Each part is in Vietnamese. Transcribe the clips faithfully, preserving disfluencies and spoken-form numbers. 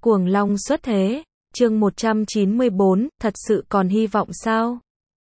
Cuồng long xuất thế, chương một trăm chín mươi bốn, thật sự còn hy vọng sao?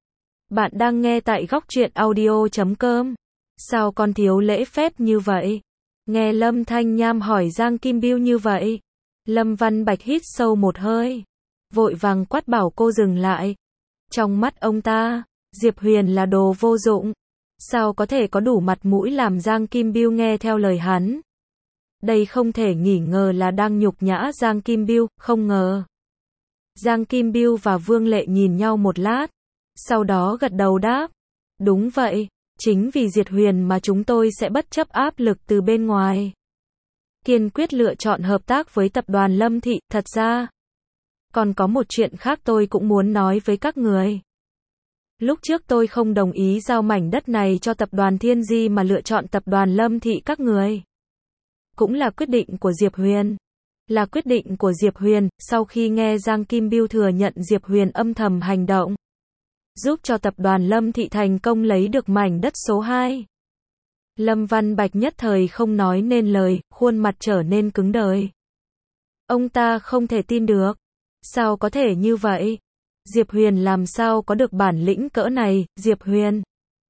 Bạn đang nghe tại góc truyện audio chấm com. Sao con thiếu lễ phép như vậy? Nghe Lâm Thanh Nham hỏi Giang Kim Biêu như vậy. Lâm Văn Bạch hít sâu một hơi. Vội vàng quát bảo cô dừng lại. Trong mắt ông ta, Diệp Huyền là đồ vô dụng. Sao có thể có đủ mặt mũi làm Giang Kim Biêu nghe theo lời hắn? Đây không thể nghi ngờ là đang nhục nhã Giang Kim Biêu, không ngờ. Giang Kim Biêu và Vương Lệ nhìn nhau một lát, sau đó gật đầu đáp. Đúng vậy, chính vì Diệp Huyền mà chúng tôi sẽ bất chấp áp lực từ bên ngoài. Kiên quyết lựa chọn hợp tác với tập đoàn Lâm Thị, thật ra. Còn có một chuyện khác tôi cũng muốn nói với các người. Lúc trước tôi không đồng ý giao mảnh đất này cho tập đoàn Thiên Di mà lựa chọn tập đoàn Lâm Thị các người. Cũng là quyết định của Diệp Huyền. Là quyết định của Diệp Huyền, sau khi nghe Giang Kim Biêu thừa nhận Diệp Huyền âm thầm hành động, giúp cho tập đoàn Lâm Thị thành công lấy được mảnh đất số hai. Lâm Văn Bạch nhất thời không nói nên lời, khuôn mặt trở nên cứng đờ. Ông ta không thể tin được. Sao có thể như vậy? Diệp Huyền làm sao có được bản lĩnh cỡ này, Diệp Huyền?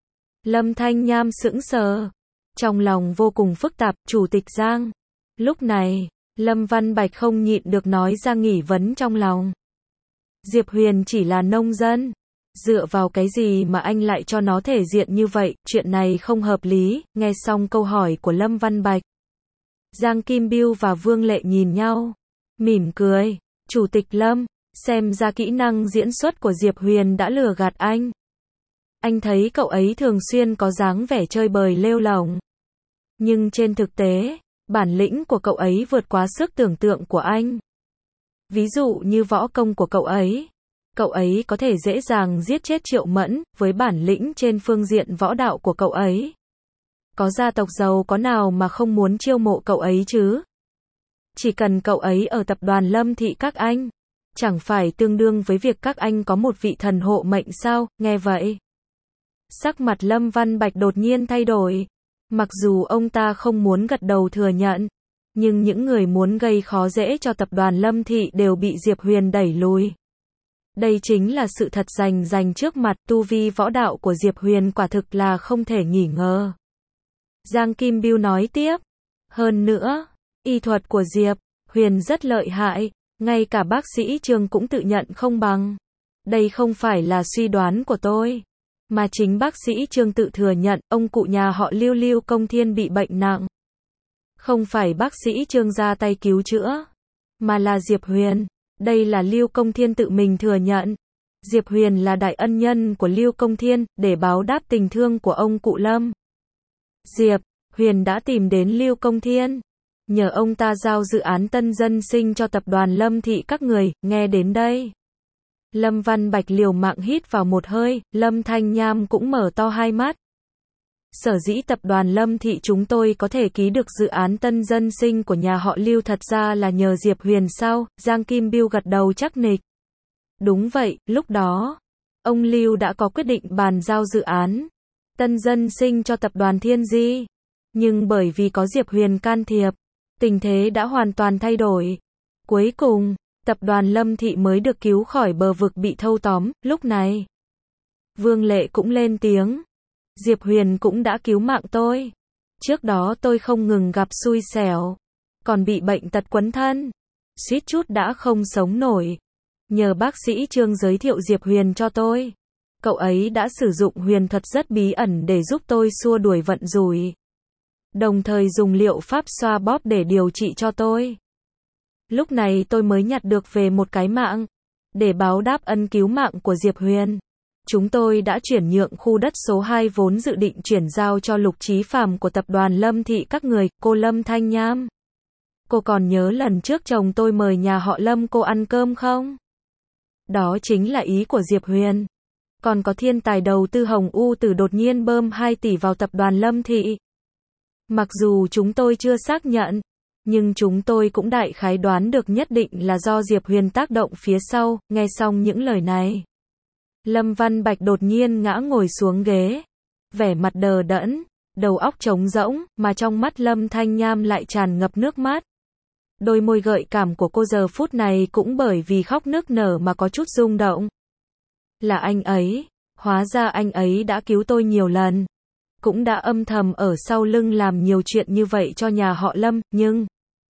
Lâm Thanh Nham sững sờ. Trong lòng vô cùng phức tạp, Chủ tịch Giang. Lúc này, Lâm Văn Bạch không nhịn được nói ra nghi vấn trong lòng. Diệp Huyền chỉ là nông dân. Dựa vào cái gì mà anh lại cho nó thể diện như vậy, chuyện này không hợp lý. Nghe xong câu hỏi của Lâm Văn Bạch, Giang Kim Biêu và Vương Lệ nhìn nhau, mỉm cười. Chủ tịch Lâm, xem ra kỹ năng diễn xuất của Diệp Huyền đã lừa gạt anh. Anh thấy cậu ấy thường xuyên có dáng vẻ chơi bời lêu lổng. Nhưng trên thực tế, bản lĩnh của cậu ấy vượt quá sức tưởng tượng của anh. Ví dụ như võ công của cậu ấy. Cậu ấy có thể dễ dàng giết chết Triệu Mẫn, với bản lĩnh trên phương diện võ đạo của cậu ấy. Có gia tộc giàu có nào mà không muốn chiêu mộ cậu ấy chứ? Chỉ cần cậu ấy ở tập đoàn Lâm Thị các anh, chẳng phải tương đương với việc các anh có một vị thần hộ mệnh sao? Nghe vậy, sắc mặt Lâm Văn Bạch đột nhiên thay đổi. Mặc dù ông ta không muốn gật đầu thừa nhận, nhưng những người muốn gây khó dễ cho tập đoàn Lâm Thị đều bị Diệp Huyền đẩy lùi. Đây chính là sự thật rành rành trước mặt, tu vi võ đạo của Diệp Huyền quả thực là không thể nghi ngờ. Giang Kim Biêu nói tiếp, hơn nữa, y thuật của Diệp Huyền rất lợi hại, ngay cả bác sĩ Trương cũng tự nhận không bằng. Đây không phải là suy đoán của tôi, mà chính bác sĩ Trương tự thừa nhận, ông cụ nhà họ Lưu Lưu Công Thiên bị bệnh nặng. Không phải bác sĩ Trương ra tay cứu chữa, mà là Diệp Huyền. Đây là Lưu Công Thiên tự mình thừa nhận. Diệp Huyền là đại ân nhân của Lưu Công Thiên, để báo đáp tình thương của ông cụ Lâm. Diệp Huyền đã tìm đến Lưu Công Thiên, nhờ ông ta giao dự án Tân Dân Sinh cho tập đoàn Lâm Thị các người. Nghe đến đây, Lâm Văn Bạch liều mạng hít vào một hơi, Lâm Thanh Nham cũng mở to hai mắt. Sở dĩ tập đoàn Lâm Thị chúng tôi có thể ký được dự án Tân Dân Sinh của nhà họ Lưu thật ra là nhờ Diệp Huyền sao? Giang Kim Biêu gật đầu chắc nịch. Đúng vậy, lúc đó, ông Lưu đã có quyết định bàn giao dự án Tân Dân Sinh cho tập đoàn Thiên Di. Nhưng bởi vì có Diệp Huyền can thiệp, tình thế đã hoàn toàn thay đổi. Cuối cùng, tập đoàn Lâm Thị mới được cứu khỏi bờ vực bị thâu tóm. Lúc này, Vương Lệ cũng lên tiếng. Diệp Huyền cũng đã cứu mạng tôi. Trước đó tôi không ngừng gặp xui xẻo, còn bị bệnh tật quấn thân, suýt chút đã không sống nổi. Nhờ bác sĩ Trương giới thiệu Diệp Huyền cho tôi. Cậu ấy đã sử dụng huyền thuật rất bí ẩn để giúp tôi xua đuổi vận rủi, đồng thời dùng liệu pháp xoa bóp để điều trị cho tôi. Lúc này tôi mới nhặt được về một cái mạng. Để báo đáp ân cứu mạng của Diệp Huyền, chúng tôi đã chuyển nhượng khu đất số hai vốn dự định chuyển giao cho Lục Chí Phàm của tập đoàn Lâm Thị các người. Cô Lâm Thanh Nham, cô còn nhớ lần trước chồng tôi mời nhà họ Lâm cô ăn cơm không? Đó chính là ý của Diệp Huyền. Còn có thiên tài đầu tư Hồng U Tử đột nhiên bơm hai tỷ vào tập đoàn Lâm Thị. Mặc dù chúng tôi chưa xác nhận, nhưng chúng tôi cũng đại khái đoán được nhất định là do Diệp Huyền tác động phía sau. Nghe xong những lời này, Lâm Văn Bạch đột nhiên ngã ngồi xuống ghế, vẻ mặt đờ đẫn, đầu óc trống rỗng, mà trong mắt Lâm Thanh Nham lại tràn ngập nước mắt. Đôi môi gợi cảm của cô giờ phút này cũng bởi vì khóc nức nở mà có chút rung động. Là anh ấy, hóa ra anh ấy đã cứu tôi nhiều lần. Cũng đã âm thầm ở sau lưng làm nhiều chuyện như vậy cho nhà họ Lâm, nhưng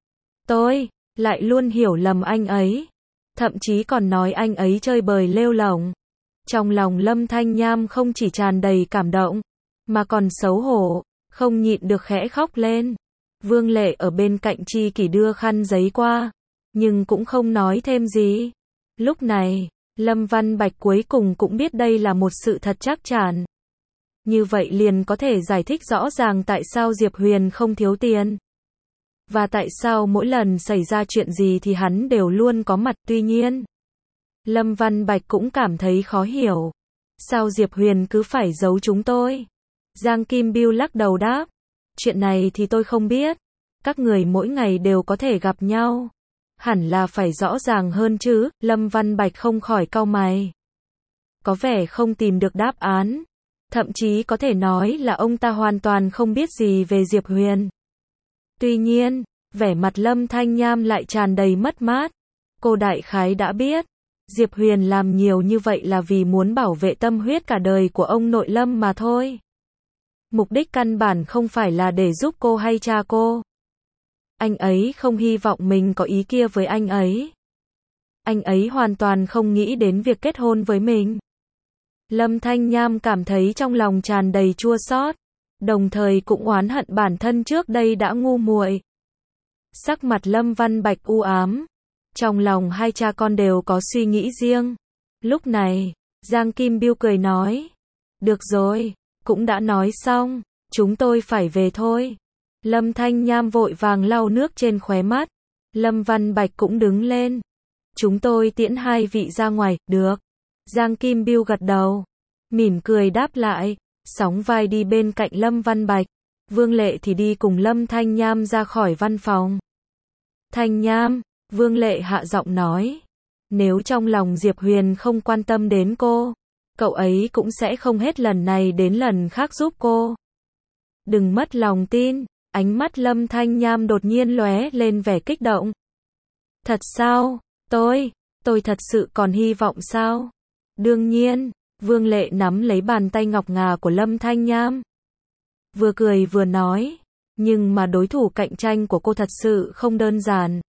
tôi lại luôn hiểu lầm anh ấy. Thậm chí còn nói anh ấy chơi bời lêu lổng. Trong lòng Lâm Thanh Nham không chỉ tràn đầy cảm động, mà còn xấu hổ, không nhịn được khẽ khóc lên. Vương Lệ ở bên cạnh Chi Kỷ đưa khăn giấy qua, nhưng cũng không nói thêm gì. Lúc này, Lâm Văn Bạch cuối cùng cũng biết đây là một sự thật chắc chắn. Như vậy liền có thể giải thích rõ ràng tại sao Diệp Huyền không thiếu tiền. Và tại sao mỗi lần xảy ra chuyện gì thì hắn đều luôn có mặt. Tuy nhiên, Lâm Văn Bạch cũng cảm thấy khó hiểu. Sao Diệp Huyền cứ phải giấu chúng tôi? Giang Kim Biêu lắc đầu đáp. Chuyện này thì tôi không biết. Các người mỗi ngày đều có thể gặp nhau. Hẳn là phải rõ ràng hơn chứ. Lâm Văn Bạch không khỏi cau mày. Có vẻ không tìm được đáp án. Thậm chí có thể nói là ông ta hoàn toàn không biết gì về Diệp Huyền. Tuy nhiên, vẻ mặt Lâm Thanh Nham lại tràn đầy mất mát. Cô đại khái đã biết. Diệp Huyền làm nhiều như vậy là vì muốn bảo vệ tâm huyết cả đời của ông nội Lâm mà thôi. Mục đích căn bản không phải là để giúp cô hay cha cô. Anh ấy không hy vọng mình có ý kia với anh ấy. Anh ấy hoàn toàn không nghĩ đến việc kết hôn với mình. Lâm Thanh Nham cảm thấy trong lòng tràn đầy chua xót, đồng thời cũng oán hận bản thân trước đây đã ngu muội. Sắc mặt Lâm Văn Bạch u ám. Trong lòng hai cha con đều có suy nghĩ riêng. Lúc này, Giang Kim Biêu cười nói. Được rồi, cũng đã nói xong, chúng tôi phải về thôi. Lâm Thanh Nham vội vàng lau nước trên khóe mắt. Lâm Văn Bạch cũng đứng lên. Chúng tôi tiễn hai vị ra ngoài, được. Giang Kim Biêu gật đầu, mỉm cười đáp lại, sóng vai đi bên cạnh Lâm Văn Bạch. Vương Lệ thì đi cùng Lâm Thanh Nham ra khỏi văn phòng. Thanh Nham, Vương Lệ hạ giọng nói, nếu trong lòng Diệp Huyền không quan tâm đến cô, cậu ấy cũng sẽ không hết lần này đến lần khác giúp cô. Đừng mất lòng tin. Ánh mắt Lâm Thanh Nham đột nhiên lóe lên vẻ kích động. Thật sao? Tôi, tôi thật sự còn hy vọng sao? Đương nhiên, Vương Lệ nắm lấy bàn tay ngọc ngà của Lâm Thanh Nham. Vừa cười vừa nói, nhưng mà đối thủ cạnh tranh của cô thật sự không đơn giản.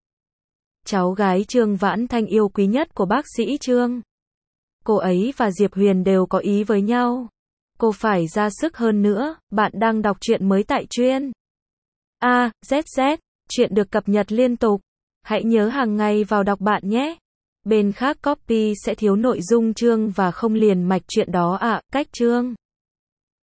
Cháu gái Trương Vãn Thanh yêu quý nhất của bác sĩ Trương. Cô ấy và Diệp Huyền đều có ý với nhau. Cô phải ra sức hơn nữa. Bạn đang đọc truyện mới tại truyện A Z Z, chuyện được cập nhật liên tục. Hãy nhớ hàng ngày vào đọc bạn nhé. Bên khác copy sẽ thiếu nội dung chương và không liền mạch chuyện đó ạ. À, cách chương